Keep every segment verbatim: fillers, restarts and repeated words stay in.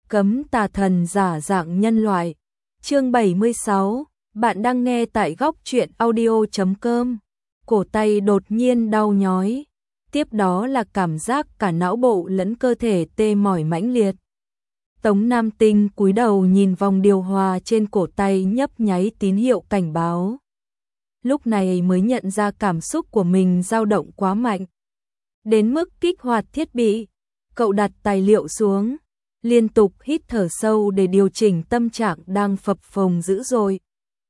Cấm tà thần giả dạng nhân loại. Chương bảy mươi sáu, bạn đang nghe tại góc truyện audio chấm com. Cổ tay đột nhiên đau nhói, tiếp đó là cảm giác cả não bộ lẫn cơ thể tê mỏi mãnh liệt. Tống Nam Tinh cúi đầu nhìn vòng điều hòa trên cổ tay nhấp nháy tín hiệu cảnh báo. Lúc này mới nhận ra cảm xúc của mình dao động quá mạnh, đến mức kích hoạt thiết bị. Cậu đặt tài liệu xuống, liên tục hít thở sâu để điều chỉnh tâm trạng đang phập phồng dữ dội.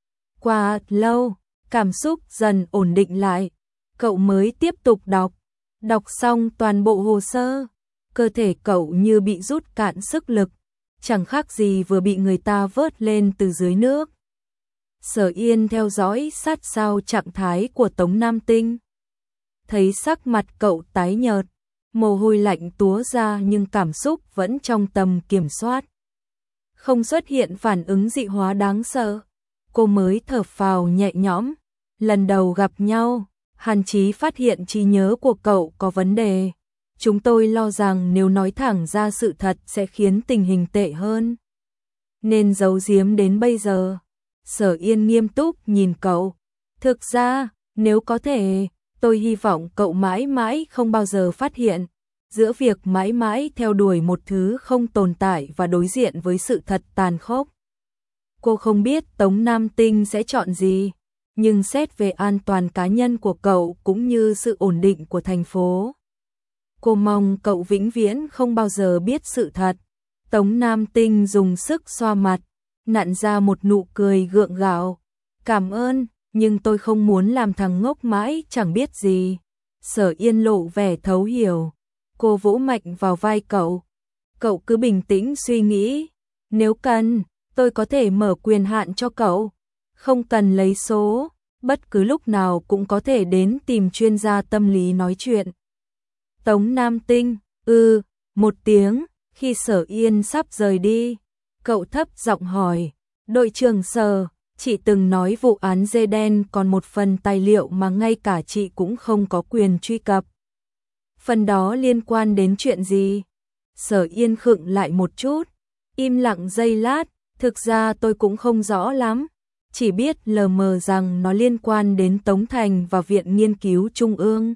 Qua lâu, cảm xúc dần ổn định lại, cậu mới tiếp tục đọc. Đọc xong toàn bộ hồ sơ, cơ thể cậu như bị rút cạn sức lực, chẳng khác gì vừa bị người ta vớt lên từ dưới nước. Sở Yên theo dõi sát sao trạng thái của Tống Nam Tinh. Thấy sắc mặt cậu tái nhợt, mồ hôi lạnh túa ra nhưng cảm xúc vẫn trong tầm kiểm soát. Không xuất hiện phản ứng dị hóa đáng sợ. Cô mới thở phào nhẹ nhõm. Lần đầu gặp nhau, Hàn Chí phát hiện trí nhớ của cậu có vấn đề. Chúng tôi lo rằng nếu nói thẳng ra sự thật sẽ khiến tình hình tệ hơn, nên giấu giếm đến bây giờ. Sở Yên nghiêm túc nhìn cậu. Thực ra, nếu có thể, tôi hy vọng cậu mãi mãi không bao giờ phát hiện. Giữa việc mãi mãi theo đuổi một thứ không tồn tại và đối diện với sự thật tàn khốc. Cô không biết Tống Nam Tinh sẽ chọn gì, nhưng xét về an toàn cá nhân của cậu cũng như sự ổn định của thành phố, cô mong cậu vĩnh viễn không bao giờ biết sự thật. Tống Nam Tinh dùng sức xoa mặt, nặn ra một nụ cười gượng gạo. Cảm ơn, nhưng tôi không muốn làm thằng ngốc mãi chẳng biết gì. Sở Yên lộ vẻ thấu hiểu. Cô vỗ mạnh vào vai cậu. Cậu cứ bình tĩnh suy nghĩ. Nếu cần, tôi có thể mở quyền hạn cho cậu. Không cần lấy số, bất cứ lúc nào cũng có thể đến tìm chuyên gia tâm lý nói chuyện. Tống Nam Tinh, ư, một tiếng. Khi Sở Yên sắp rời đi, cậu thấp giọng hỏi, đội trưởng Sở, chị từng nói vụ án dê đen còn một phần tài liệu mà ngay cả chị cũng không có quyền truy cập. Phần đó liên quan đến chuyện gì? Sở Yên khựng lại một chút, im lặng giây lát. Thực ra tôi cũng không rõ lắm, chỉ biết lờ mờ rằng nó liên quan đến Tống Thành và Viện Nghiên cứu Trung ương.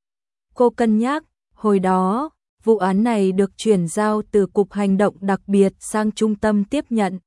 Cô cân nhắc, hồi đó, vụ án này được chuyển giao từ Cục Hành động đặc biệt sang Trung tâm tiếp nhận.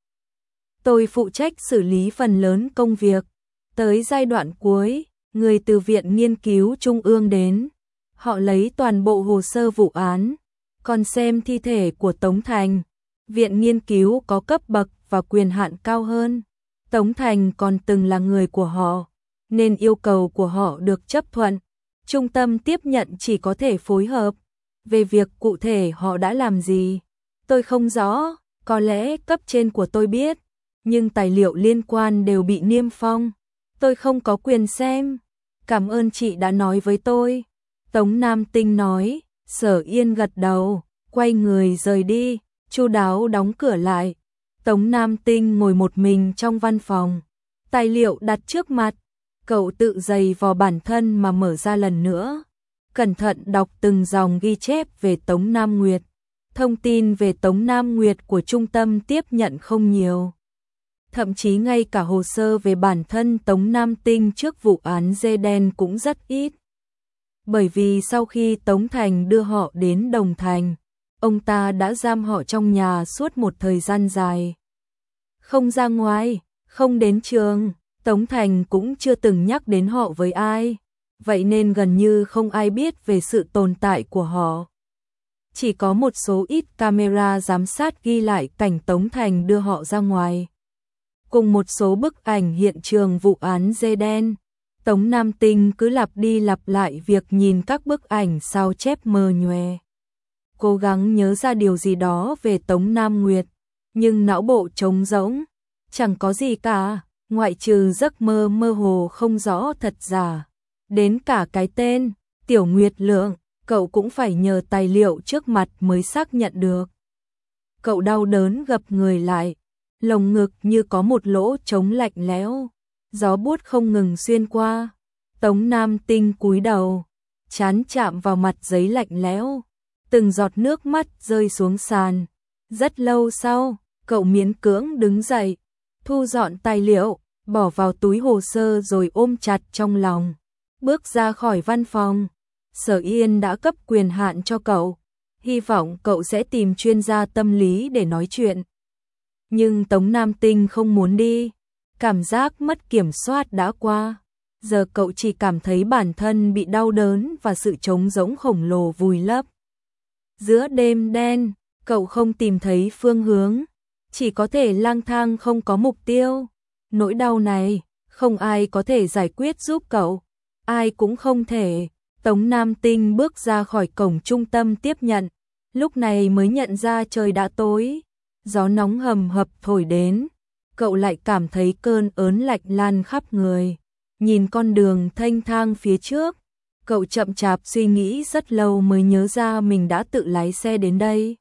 Tôi phụ trách xử lý phần lớn công việc. Tới giai đoạn cuối, người từ Viện Nghiên cứu Trung ương đến. Họ lấy toàn bộ hồ sơ vụ án, còn xem thi thể của Tống Thành. Viện Nghiên cứu có cấp bậc và quyền hạn cao hơn. Tống Thành còn từng là người của họ, nên yêu cầu của họ được chấp thuận. Trung tâm tiếp nhận chỉ có thể phối hợp. Về việc cụ thể họ đã làm gì, tôi không rõ, có lẽ cấp trên của tôi biết, nhưng tài liệu liên quan đều bị niêm phong. Tôi không có quyền xem. Cảm ơn chị đã nói với tôi. Tống Nam Tinh nói. Sở Yên gật đầu, quay người rời đi, chu đáo đóng cửa lại. Tống Nam Tinh ngồi một mình trong văn phòng, tài liệu đặt trước mặt. Cậu tự giày vò bản thân mà mở ra lần nữa, cẩn thận đọc từng dòng ghi chép về Tống Nam Nguyệt. Thông tin về Tống Nam Nguyệt của trung tâm tiếp nhận không nhiều. Thậm chí ngay cả hồ sơ về bản thân Tống Nam Tinh trước vụ án dê đen cũng rất ít. Bởi vì sau khi Tống Thành đưa họ đến Đồng Thành, ông ta đã giam họ trong nhà suốt một thời gian dài. Không ra ngoài, không đến trường, Tống Thành cũng chưa từng nhắc đến họ với ai. Vậy nên gần như không ai biết về sự tồn tại của họ. Chỉ có một số ít camera giám sát ghi lại cảnh Tống Thành đưa họ ra ngoài, cùng một số bức ảnh hiện trường vụ án dê đen. Tống Nam Tinh cứ lặp đi lặp lại việc nhìn các bức ảnh sao chép mờ nhòe, cố gắng nhớ ra điều gì đó về Tống Nam Nguyệt, nhưng não bộ trống rỗng, chẳng có gì cả, ngoại trừ giấc mơ mơ hồ không rõ thật giả. Đến cả cái tên, Tiểu Nguyệt Lượng, cậu cũng phải nhờ tài liệu trước mặt mới xác nhận được. Cậu đau đớn gập người lại, lồng ngực như có một lỗ trống lạnh lẽo, gió buốt không ngừng xuyên qua. Tống Nam Tinh cúi đầu, trán chạm vào mặt giấy lạnh lẽo, từng giọt nước mắt rơi xuống sàn. Rất lâu sau, cậu miễn cưỡng đứng dậy, thu dọn tài liệu, bỏ vào túi hồ sơ rồi ôm chặt trong lòng. Bước ra khỏi văn phòng, Sở Yên đã cấp quyền hạn cho cậu, hy vọng cậu sẽ tìm chuyên gia tâm lý để nói chuyện. Nhưng Tống Nam Tinh không muốn đi, cảm giác mất kiểm soát đã qua. Giờ cậu chỉ cảm thấy bản thân bị đau đớn và sự trống rỗng khổng lồ vùi lấp. Giữa đêm đen, cậu không tìm thấy phương hướng, chỉ có thể lang thang không có mục tiêu. Nỗi đau này, không ai có thể giải quyết giúp cậu, ai cũng không thể. Tống Nam Tinh bước ra khỏi cổng trung tâm tiếp nhận, lúc này mới nhận ra trời đã tối, gió nóng hầm hập thổi đến, cậu lại cảm thấy cơn ớn lạnh lan khắp người. Nhìn con đường thênh thang phía trước, cậu chậm chạp suy nghĩ rất lâu mới nhớ ra mình đã tự lái xe đến đây.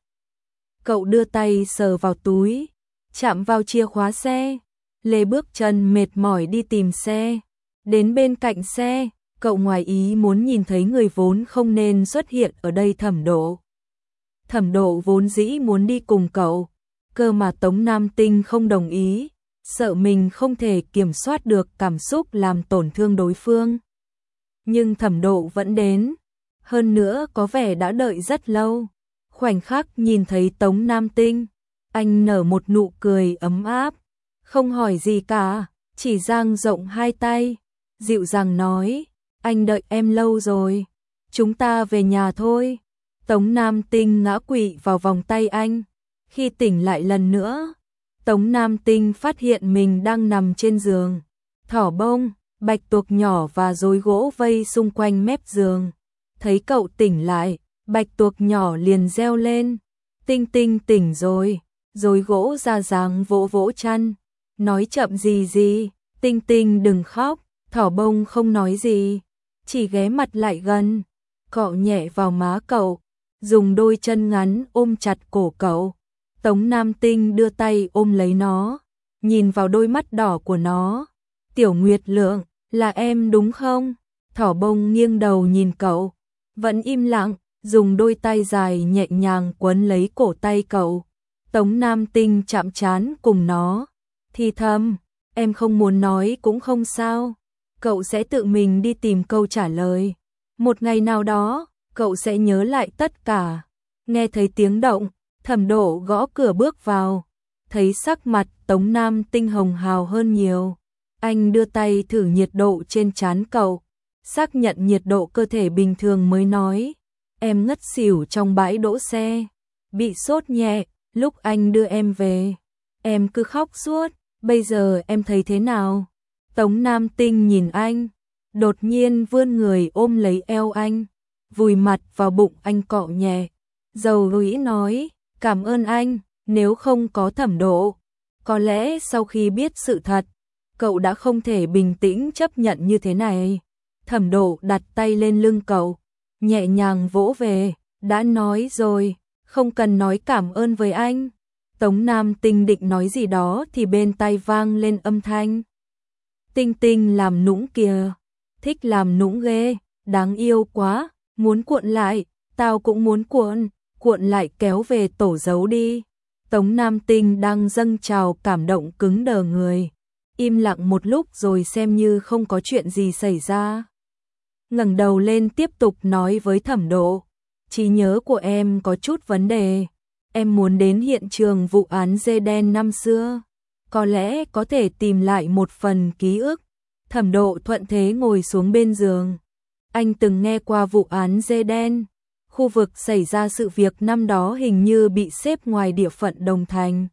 Cậu đưa tay sờ vào túi, chạm vào chìa khóa xe, lê bước chân mệt mỏi đi tìm xe. Đến bên cạnh xe, cậu ngoài ý muốn nhìn thấy người vốn không nên xuất hiện ở đây, Thẩm Độ. Thẩm Độ vốn dĩ muốn đi cùng cậu, cơ mà Tống Nam Tinh không đồng ý, sợ mình không thể kiểm soát được cảm xúc làm tổn thương đối phương. Nhưng Thẩm Độ vẫn đến, hơn nữa có vẻ đã đợi rất lâu. Khoảnh khắc nhìn thấy Tống Nam Tinh, anh nở một nụ cười ấm áp, không hỏi gì cả, chỉ dang rộng hai tay, dịu dàng nói, anh đợi em lâu rồi, chúng ta về nhà thôi. Tống Nam Tinh ngã quỵ vào vòng tay anh, khi tỉnh lại lần nữa, Tống Nam Tinh phát hiện mình đang nằm trên giường, thỏ bông, bạch tuộc nhỏ và rối gỗ vây xung quanh mép giường. Thấy cậu tỉnh lại, bạch tuộc nhỏ liền reo lên, Tinh Tinh tỉnh rồi, rối gỗ ra dáng vỗ vỗ chăn, nói chậm gì gì, Tinh Tinh đừng khóc. Thỏ bông không nói gì, chỉ ghé mặt lại gần, cọ nhẹ vào má cậu, dùng đôi chân ngắn ôm chặt cổ cậu. Tống Nam Tinh đưa tay ôm lấy nó, nhìn vào đôi mắt đỏ của nó. Tiểu Nguyệt Lượng, là em đúng không? Thỏ bông nghiêng đầu nhìn cậu, vẫn im lặng, dùng đôi tay dài nhẹ nhàng quấn lấy cổ tay cậu. Tống Nam Tinh chạm trán cùng nó, thì thầm, em không muốn nói cũng không sao, cậu sẽ tự mình đi tìm câu trả lời. Một ngày nào đó, cậu sẽ nhớ lại tất cả. Nghe thấy tiếng động, Thẩm Độ gõ cửa bước vào, thấy sắc mặt Tống Nam Tinh hồng hào hơn nhiều. Anh đưa tay thử nhiệt độ trên trán cậu, xác nhận nhiệt độ cơ thể bình thường mới nói, em ngất xỉu trong bãi đỗ xe, bị sốt nhẹ, lúc anh đưa em về, em cứ khóc suốt, bây giờ em thấy thế nào? Tống Nam Tinh nhìn anh, đột nhiên vươn người ôm lấy eo anh, vùi mặt vào bụng anh cọ nhẹ, dầu dĩ nói, cảm ơn anh, nếu không có Thẩm Độ, có lẽ sau khi biết sự thật, cậu đã không thể bình tĩnh chấp nhận như thế này. Thẩm Độ đặt tay lên lưng cậu, nhẹ nhàng vỗ về, đã nói rồi, không cần nói cảm ơn với anh. Tống Nam Tinh định nói gì đó thì bên tai vang lên âm thanh. Tinh Tinh làm nũng kìa, thích làm nũng ghê, đáng yêu quá, muốn cuộn lại, tao cũng muốn cuộn, cuộn lại kéo về tổ giấu đi. Tống Nam Tinh đang dâng trào cảm động cứng đờ người, im lặng một lúc rồi xem như không có chuyện gì xảy ra. Ngẩng đầu lên tiếp tục nói với Thẩm Độ, trí nhớ của em có chút vấn đề, em muốn đến hiện trường vụ án dê đen năm xưa, có lẽ có thể tìm lại một phần ký ức. Thẩm Độ thuận thế ngồi xuống bên giường. Anh từng nghe qua vụ án dê đen, khu vực xảy ra sự việc năm đó hình như bị xếp ngoài địa phận Đồng Thành,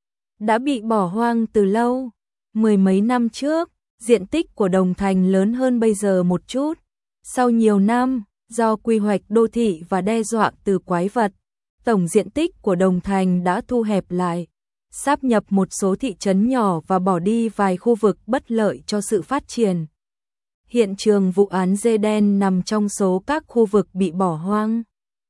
đã bị bỏ hoang từ lâu. Mười mấy năm trước, diện tích của Đồng Thành lớn hơn bây giờ một chút. Sau nhiều năm, do quy hoạch đô thị và đe dọa từ quái vật, tổng diện tích của Đồng Thành đã thu hẹp lại, sáp nhập một số thị trấn nhỏ và bỏ đi vài khu vực bất lợi cho sự phát triển. Hiện trường vụ án dê đen nằm trong số các khu vực bị bỏ hoang.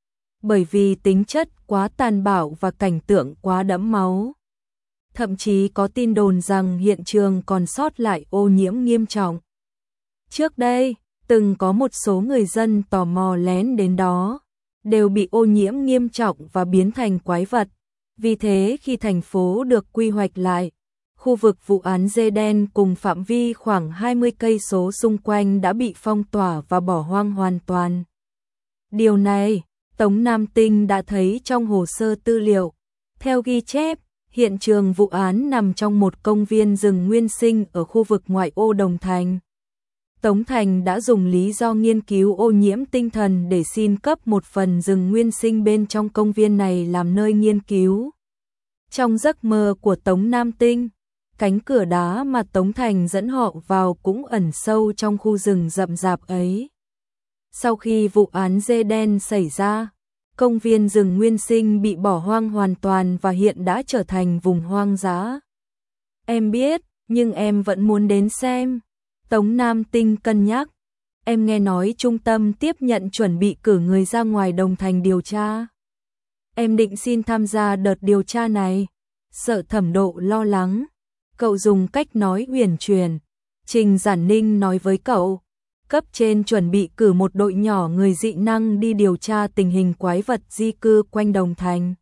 Bởi vì tính chất quá tàn bạo và cảnh tượng quá đẫm máu. Thậm chí có tin đồn rằng hiện trường còn sót lại ô nhiễm nghiêm trọng. Trước đây, từng có một số người dân tò mò lén đến đó, đều bị ô nhiễm nghiêm trọng và biến thành quái vật. Vì thế khi thành phố được quy hoạch lại, khu vực vụ án Eden cùng phạm vi khoảng hai mươi cây số xung quanh đã bị phong tỏa và bỏ hoang hoàn toàn. Điều này, Tống Nam Tinh đã thấy trong hồ sơ tư liệu. Theo ghi chép, hiện trường vụ án nằm trong một công viên rừng nguyên sinh ở khu vực ngoại ô Đồng Thành. Tống Thành đã dùng lý do nghiên cứu ô nhiễm tinh thần để xin cấp một phần rừng nguyên sinh bên trong công viên này làm nơi nghiên cứu. Trong giấc mơ của Tống Nam Tinh, cánh cửa đá mà Tống Thành dẫn họ vào cũng ẩn sâu trong khu rừng rậm rạp ấy. Sau khi vụ án Eden xảy ra, công viên rừng nguyên sinh bị bỏ hoang hoàn toàn và hiện đã trở thành vùng hoang dã. Em biết, nhưng em vẫn muốn đến xem. Tống Nam Tinh cân nhắc. Em nghe nói trung tâm tiếp nhận chuẩn bị cử người ra ngoài Đồng Thành điều tra. Em định xin tham gia đợt điều tra này. Sợ Thẩm Độ lo lắng. Cậu dùng cách nói huyền truyền. Trình Giản Ninh nói với cậu. Cấp trên chuẩn bị cử một đội nhỏ người dị năng đi điều tra tình hình quái vật di cư quanh Đồng Thành.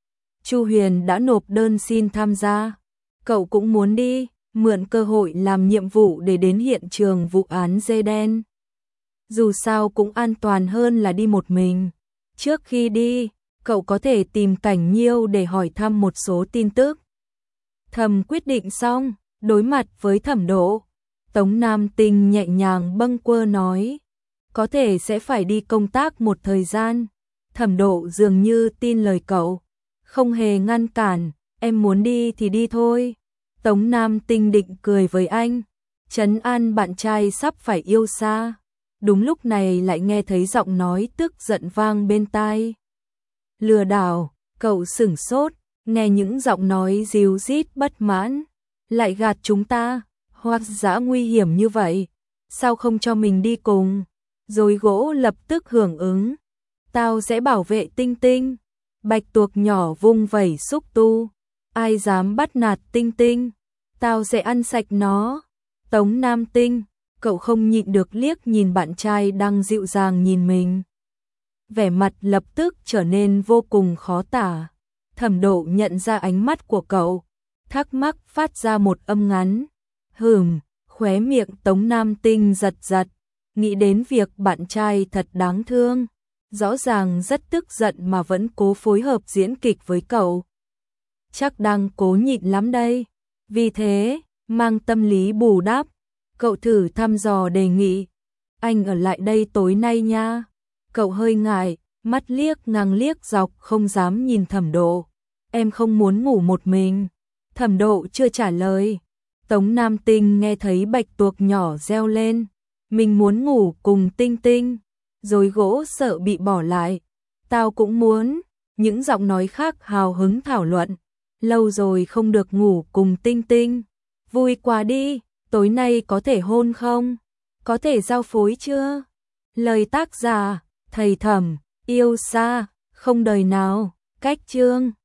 Chu Huyền đã nộp đơn xin tham gia. Cậu cũng muốn đi, mượn cơ hội làm nhiệm vụ để đến hiện trường vụ án Eden. Dù sao cũng an toàn hơn là đi một mình. Trước khi đi, cậu có thể tìm Cảnh Nhiêu để hỏi thăm một số tin tức. Thẩm quyết định xong, đối mặt với Thẩm Độ, Tống Nam Tinh nhẹ nhàng bâng quơ nói, có thể sẽ phải đi công tác một thời gian. Thẩm Độ dường như tin lời cậu, không hề ngăn cản, em muốn đi thì đi thôi. Tống Nam Tinh định cười với anh, trấn an bạn trai sắp phải yêu xa. Đúng lúc này lại nghe thấy giọng nói tức giận vang bên tai. Lừa đảo, cậu sửng sốt, nghe những giọng nói ríu rít bất mãn. Lại gạt chúng ta, hoặc dã nguy hiểm như vậy, sao không cho mình đi cùng? Rồi gỗ lập tức hưởng ứng. Tao sẽ bảo vệ Tinh Tinh. Bạch tuộc nhỏ vung vẩy xúc tu. Ai dám bắt nạt Tinh Tinh, tao sẽ ăn sạch nó. Tống Nam Tinh, cậu không nhịn được liếc nhìn bạn trai đang dịu dàng nhìn mình. Vẻ mặt lập tức trở nên vô cùng khó tả. Thẩm Độ nhận ra ánh mắt của cậu, thắc mắc phát ra một âm ngắn. Hừm, khóe miệng Tống Nam Tinh giật giật, nghĩ đến việc bạn trai thật đáng thương. Rõ ràng rất tức giận mà vẫn cố phối hợp diễn kịch với cậu. Chắc đang cố nhịn lắm đây. Vì thế, mang tâm lý bù đắp, cậu thử thăm dò đề nghị. Anh ở lại đây tối nay nha. Cậu hơi ngại, mắt liếc ngang liếc dọc không dám nhìn Thẩm Độ. Em không muốn ngủ một mình. Thẩm Độ chưa trả lời. Tống Nam Tinh nghe thấy bạch tuộc nhỏ reo lên. Mình muốn ngủ cùng Tinh Tinh. Rồi gỗ sợ bị bỏ lại. Tao cũng muốn. Những giọng nói khác hào hứng thảo luận. Lâu rồi không được ngủ cùng Tinh Tinh. Vui quá đi, tối nay có thể hôn không? Có thể giao phối chưa? Lời tác giả, thầy Thẩm, yêu xa, không đời nào, cách chương.